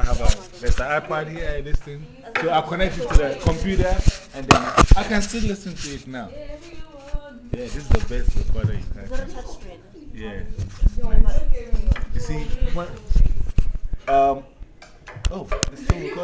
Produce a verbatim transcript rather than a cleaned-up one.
have a, there's an iPad here and this thing. So I connect it to the computer and then I can still listen to it now. Yeah, this is the best recorder you can have. Yeah. Nice. You see, when, um, oh, it's still recording.